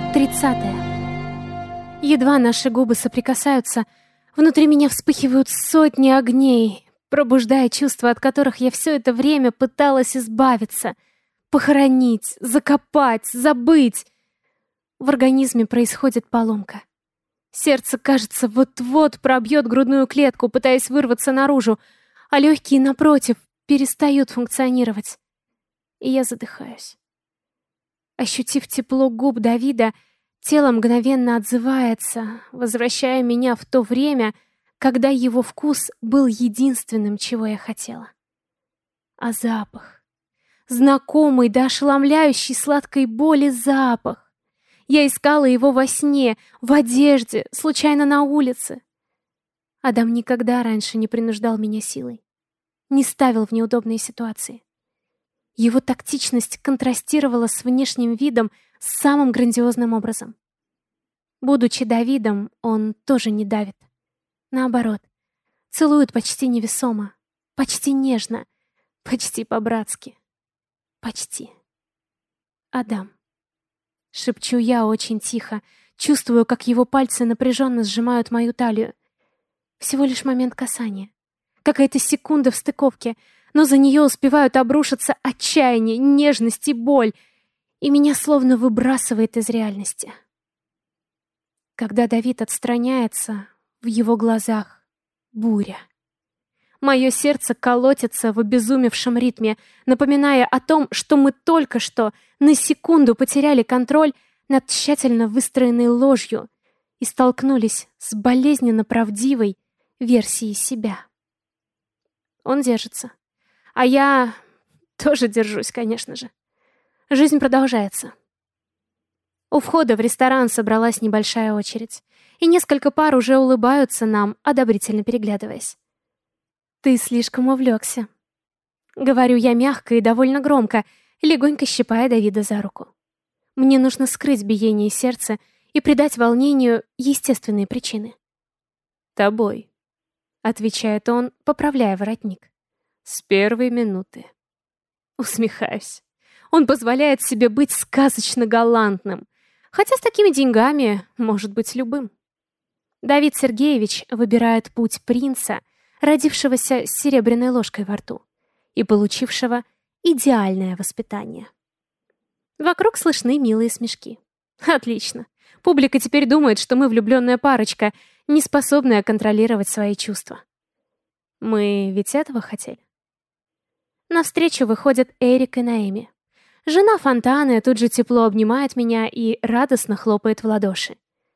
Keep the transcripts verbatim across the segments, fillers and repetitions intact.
тридцатое. Едва наши губы соприкасаются, внутри меня вспыхивают сотни огней, пробуждая чувства, от которых я все это время пыталась избавиться, похоронить, закопать, забыть. В организме происходит поломка. Сердце, кажется, вот-вот пробьет грудную клетку, пытаясь вырваться наружу, а легкие, напротив, перестают функционировать. И я задыхаюсь. Ощутив тепло губ Давида, тело мгновенно отзывается, возвращая меня в то время, когда его вкус был единственным, чего я хотела. А запах? Знакомый до ошеломляющей сладкой боли запах. Я искала его во сне, в одежде, случайно на улице. Адам никогда раньше не принуждал меня силой, не ставил в неудобные ситуации. Его тактичность контрастировала с внешним видом самым грандиозным образом. Будучи Давидом, он тоже не давит. Наоборот, целует почти невесомо, почти нежно, почти по-братски. Почти. Адам. Шепчу я очень тихо, чувствую, как его пальцы напряженно сжимают мою талию. Всего лишь момент касания. Какая-то секунда в стыковке, но за нее успевают обрушиться отчаяние, нежность и боль, и меня словно выбрасывает из реальности. Когда Давид отстраняется, в его глазах буря. Мое сердце колотится в обезумевшем ритме, напоминая о том, что мы только что на секунду потеряли контроль над тщательно выстроенной ложью и столкнулись с болезненно правдивой версией себя. Он держится. А я тоже держусь, конечно же. Жизнь продолжается. У входа в ресторан собралась небольшая очередь, и несколько пар уже улыбаются нам, одобрительно переглядываясь. «Ты слишком увлекся», — говорю я мягко и довольно громко, легонько щипая Давида за руку. Мне нужно скрыть биение сердца и придать волнению естественные причины. «Тобой», — отвечает он, поправляя воротник. «С первой минуты». Усмехаюсь. Он позволяет себе быть сказочно галантным, хотя с такими деньгами может быть любым. Давид Сергеевич выбирает путь принца, родившегося с серебряной ложкой во рту и получившего идеальное воспитание. Вокруг слышны милые смешки. Отлично. Публика теперь думает, что мы влюбленная парочка, не способная контролировать свои чувства. Мы ведь этого хотели. Навстречу выходят Эрик и Наэми. Жена Фонтаны тут же тепло обнимает меня и радостно хлопает в ладоши.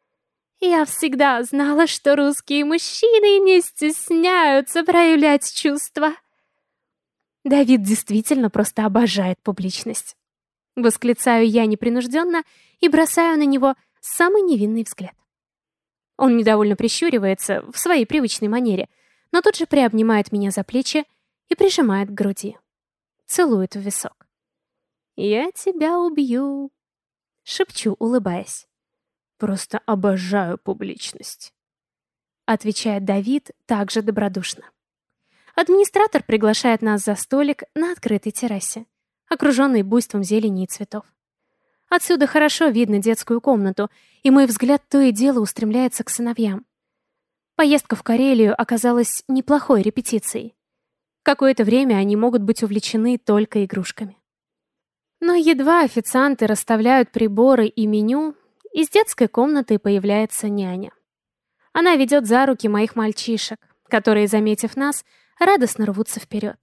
Я всегда знала, что русские мужчины не стесняются проявлять чувства. Давид действительно просто обожает публичность. Восклицаю я непринужденно и бросаю на него самый невинный взгляд. Он недовольно прищуривается в своей привычной манере, но тут же приобнимает меня за плечи и прижимает к груди. Целует в висок. «Я тебя убью», — шепчу, улыбаясь. «Просто обожаю публичность», — отвечает Давид также добродушно. Администратор приглашает нас за столик на открытой террасе, окруженной буйством зелени и цветов. Отсюда хорошо видно детскую комнату, и мой взгляд то и дело устремляется к сыновьям. Поездка в Карелию оказалась неплохой репетицией. Какое-то время они могут быть увлечены только игрушками. Но едва официанты расставляют приборы и меню, из детской комнаты появляется няня. Она ведет за руки моих мальчишек, которые, заметив нас, радостно рвутся вперед.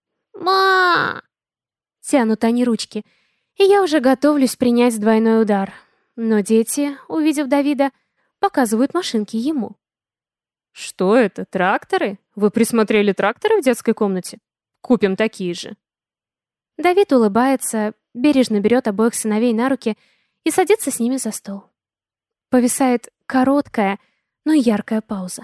«Ма!» Тянут они ручки, и я уже готовлюсь принять двойной удар. Но дети, увидев Давида, показывают машинки ему. «Что это, тракторы? Вы присмотрели тракторы в детской комнате? Купим такие же». Давид улыбается, бережно берет обоих сыновей на руки и садится с ними за стол. Повисает короткая, но яркая пауза.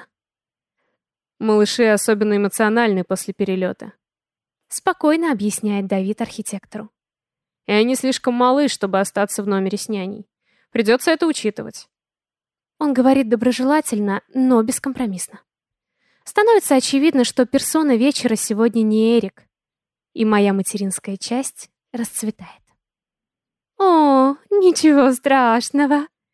«Малыши особенно эмоциональны после перелета», — спокойно объясняет Давид архитектору. «И они слишком малы, чтобы остаться в номере с няней. Придется это учитывать». Он говорит доброжелательно, но бескомпромиссно. Становится очевидно, что персона вечера сегодня не Эрик, и моя материнская часть расцветает. «О, ничего страшного!»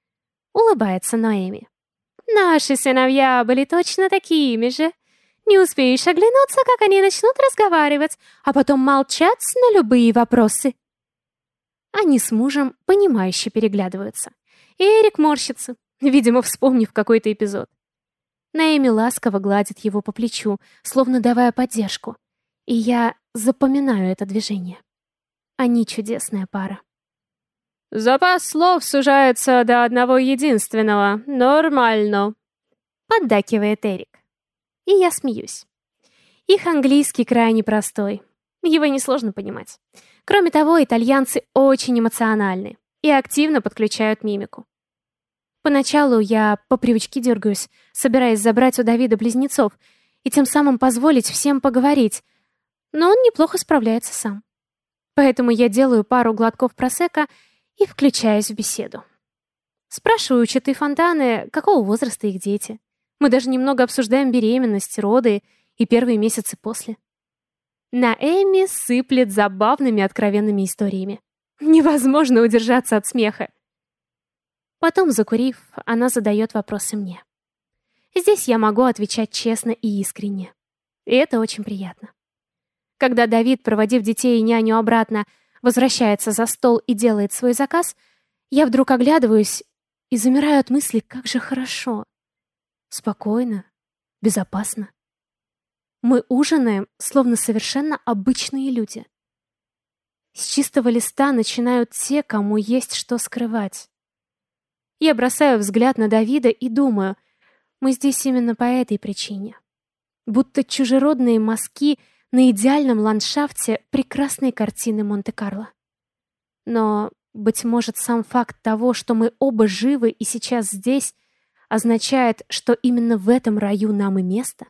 улыбается Ноэми. Наши сыновья были точно такими же. Не успеешь оглянуться, как они начнут разговаривать, а потом молчать на любые вопросы. Они с мужем понимающе переглядываются. И Эрик морщится, видимо, вспомнив какой-то эпизод. Ноэми ласково гладит его по плечу, словно давая поддержку. И я запоминаю это движение. Они чудесная пара. «Запас слов сужается до одного единственного. Нормально», — поддакивает Эрик. И я смеюсь. Их английский крайне простой. Его несложно понимать. Кроме того, итальянцы очень эмоциональны и активно подключают мимику. Поначалу я по привычке дергаюсь, собираясь забрать у Давида близнецов и тем самым позволить всем поговорить, но он неплохо справляется сам. Поэтому я делаю пару глотков просекко и включаюсь в беседу. Спрашиваю у читы Фонтаны, какого возраста их дети. Мы даже немного обсуждаем беременность, роды и первые месяцы после. Ноэми сыплет забавными откровенными историями. Невозможно удержаться от смеха. Потом, закурив, она задает вопросы мне. Здесь я могу отвечать честно и искренне. И это очень приятно. Когда Давид, проводив детей и няню обратно, возвращается за стол и делает свой заказ, я вдруг оглядываюсь и замираю от мысли, как же хорошо. Спокойно, безопасно. Мы ужинаем, словно совершенно обычные люди. С чистого листа начинают те, кому есть что скрывать. Я бросаю взгляд на Давида и думаю, мы здесь именно по этой причине. Будто чужеродные мазки на идеальном ландшафте прекрасной картины Монте-Карло. Но, быть может, сам факт того, что мы оба живы и сейчас здесь, означает, что именно в этом раю нам и место?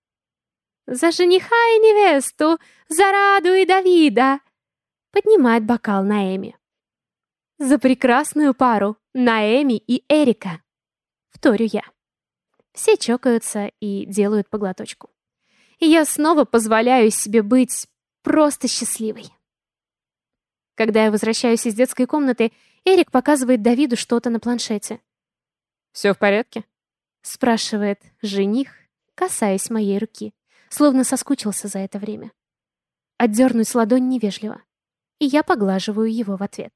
«За жениха и невесту! За Раду и Давида!» Поднимает бокал Ноэми. «За прекрасную пару Ноэми и Эрика!» Вторю я. Все чокаются и делают по глоточку. И я снова позволяю себе быть просто счастливой. Когда я возвращаюсь из детской комнаты, Эрик показывает Давиду что-то на планшете. «Все в порядке?» — спрашивает жених, касаясь моей руки, словно соскучился за это время. Отдернуть ладонь невежливо, и я поглаживаю его в ответ.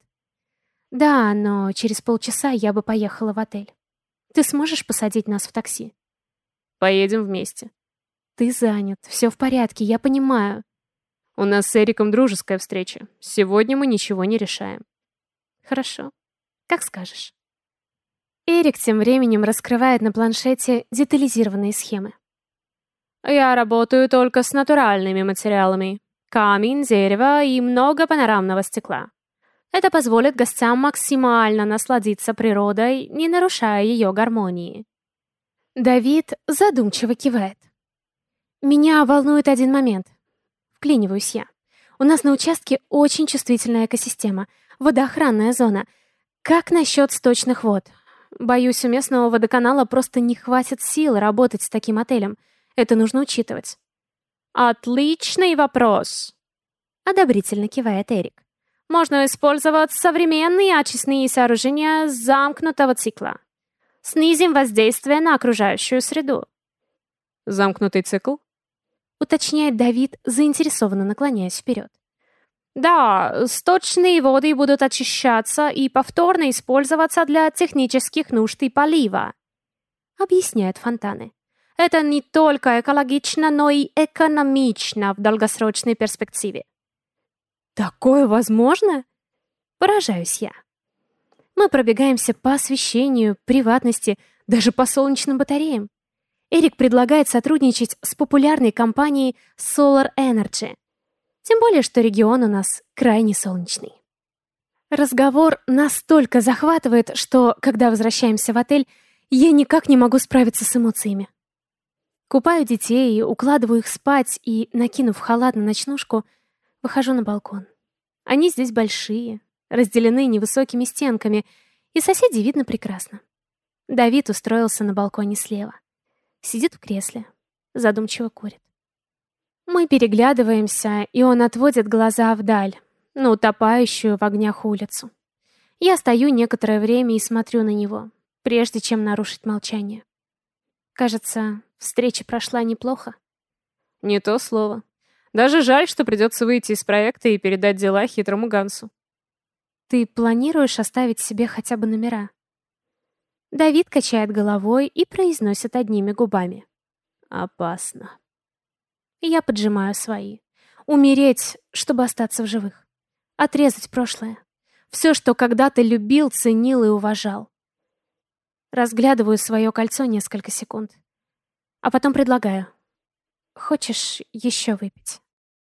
«Да, но через полчаса я бы поехала в отель. Ты сможешь посадить нас в такси?» «Поедем вместе». «Ты занят, все в порядке, я понимаю». «У нас с Эриком дружеская встреча. Сегодня мы ничего не решаем». «Хорошо, как скажешь». Эрик тем временем раскрывает на планшете детализированные схемы. «Я работаю только с натуральными материалами. Камень, дерево и много панорамного стекла. Это позволит гостям максимально насладиться природой, не нарушая ее гармонии». Давид задумчиво кивает. «Меня волнует один момент. Вклиниваюсь я. У нас на участке очень чувствительная экосистема, водоохранная зона. Как насчет сточных вод? Боюсь, у местного водоканала просто не хватит сил работать с таким отелем. Это нужно учитывать». «Отличный вопрос!» — одобрительно кивает Эрик. «Можно использовать современные очистные сооружения замкнутого цикла. Снизим воздействие на окружающую среду». «Замкнутый цикл?» — уточняет Давид, заинтересованно наклоняясь вперед. «Да, сточные воды будут очищаться и повторно использоваться для технических нужд и полива», — объясняют Фонтаны. «Это не только экологично, но и экономично в долгосрочной перспективе». «Такое возможно?» — поражаюсь я. Мы пробегаемся по освещению, приватности, даже по солнечным батареям. Эрик предлагает сотрудничать с популярной компанией Solar Energy. Тем более, что регион у нас крайне солнечный. Разговор настолько захватывает, что, когда возвращаемся в отель, я никак не могу справиться с эмоциями. Купаю детей, укладываю их спать и, накинув халат на ночнушку, выхожу на балкон. Они здесь большие, разделены невысокими стенками, и соседей видно прекрасно. Давид устроился на балконе слева. Сидит в кресле, задумчиво курит. Мы переглядываемся, и он отводит глаза вдаль, на утопающую в огнях улицу. Я стою некоторое время и смотрю на него. прежде чем нарушить молчание. Кажется, встреча прошла неплохо. Не то слово. Даже жаль, что придется выйти из проекта и передать дела хитрому Гансу. Ты планируешь оставить себе хотя бы номера? Давид качает головой и произносит одними губами. Опасно. Я поджимаю свои. Умереть, чтобы остаться в живых. Отрезать прошлое. Все, что когда-то любил, ценил и уважал. Разглядываю свое кольцо несколько секунд. А потом предлагаю. Хочешь еще выпить?